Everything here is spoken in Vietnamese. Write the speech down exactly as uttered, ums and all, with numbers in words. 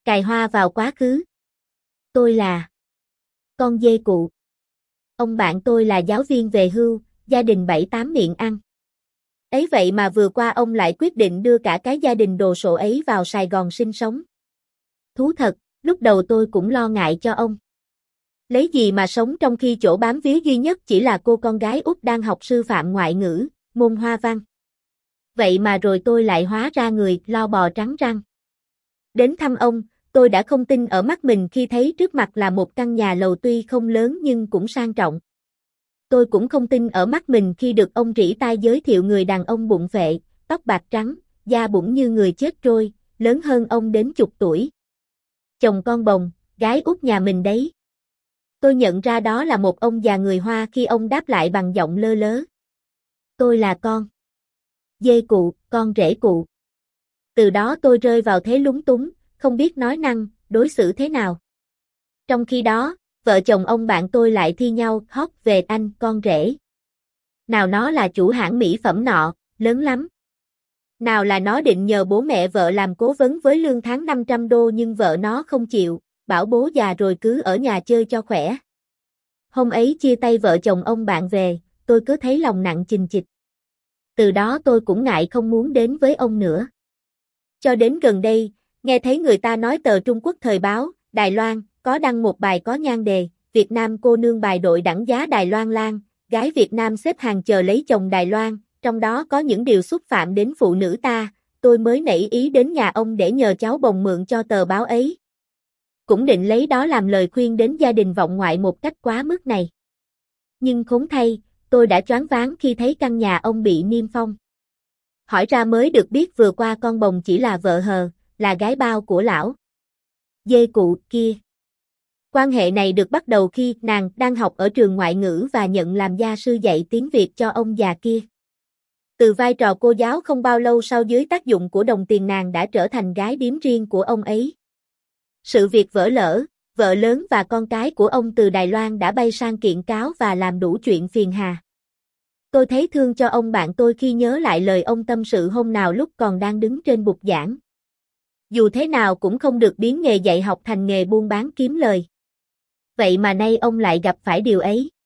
Cài hoa vào quá khứ. Tôi là con dê cụ. Ông bạn tôi là giáo viên về hưu, gia đình bảy tám miệng ăn. Ấy vậy mà vừa qua ông lại quyết định đưa cả cái gia đình đồ sộ ấy vào Sài Gòn sinh sống. Thú thật, lúc đầu tôi cũng lo ngại cho ông. Lấy gì mà sống trong khi chỗ bám víu duy nhất chỉ là cô con gái út đang học sư phạm ngoại ngữ, môn hoa văn. Vậy mà rồi tôi lại hóa ra người lo bò trắng răng. Đến thăm ông, tôi đã không tin ở mắt mình khi thấy trước mặt là một căn nhà lầu tuy không lớn nhưng cũng sang trọng. Tôi cũng không tin ở mắt mình khi được ông rỉ tai giới thiệu người đàn ông bụng phệ, tóc bạc trắng, da bụng như người chết trôi, lớn hơn ông đến chục tuổi. Chồng con bồng, gái út nhà mình đấy. Tôi nhận ra đó là một ông già người Hoa khi ông đáp lại bằng giọng lơ lớ. Tôi là con dê cụ, con rể cụ. Từ đó tôi rơi vào thế lúng túng, không biết nói năng, đối xử thế nào. Trong khi đó, vợ chồng ông bạn tôi lại thi nhau hót về anh con rể. Nào nó là chủ hãng mỹ phẩm nọ, lớn lắm. Nào là nó định nhờ bố mẹ vợ làm cố vấn với lương tháng năm trăm đô nhưng vợ nó không chịu, bảo bố già rồi cứ ở nhà chơi cho khỏe. Hôm ấy chia tay vợ chồng ông bạn về, tôi cứ thấy lòng nặng chình chịch. Từ đó tôi cũng ngại không muốn đến với ông nữa. Cho đến gần đây, nghe thấy người ta nói tờ Trung Quốc thời báo, Đài Loan, có đăng một bài có nhan đề, Việt Nam cô nương bài đội đẳng giá Đài Loan Lan, gái Việt Nam xếp hàng chờ lấy chồng Đài Loan, trong đó có những điều xúc phạm đến phụ nữ ta, tôi mới nảy ý đến nhà ông để nhờ cháu bồng mượn cho tờ báo ấy. Cũng định lấy đó làm lời khuyên đến gia đình vọng ngoại một cách quá mức này. Nhưng khốn thay, tôi đã choáng váng khi thấy căn nhà ông bị niêm phong. Hỏi ra mới được biết vừa qua con bồng chỉ là vợ hờ, là gái bao của lão dê cụ kia. Quan hệ này được bắt đầu khi nàng đang học ở trường ngoại ngữ và nhận làm gia sư dạy tiếng Việt cho ông già kia. Từ vai trò cô giáo không bao lâu sau dưới tác dụng của đồng tiền nàng đã trở thành gái điếm riêng của ông ấy. Sự việc vỡ lỡ, vợ lớn và con cái của ông từ Đài Loan đã bay sang kiện cáo và làm đủ chuyện phiền hà. Tôi thấy thương cho ông bạn tôi khi nhớ lại lời ông tâm sự hôm nào lúc còn đang đứng trên bục giảng. Dù thế nào cũng không được biến nghề dạy học thành nghề buôn bán kiếm lời. Vậy mà nay ông lại gặp phải điều ấy.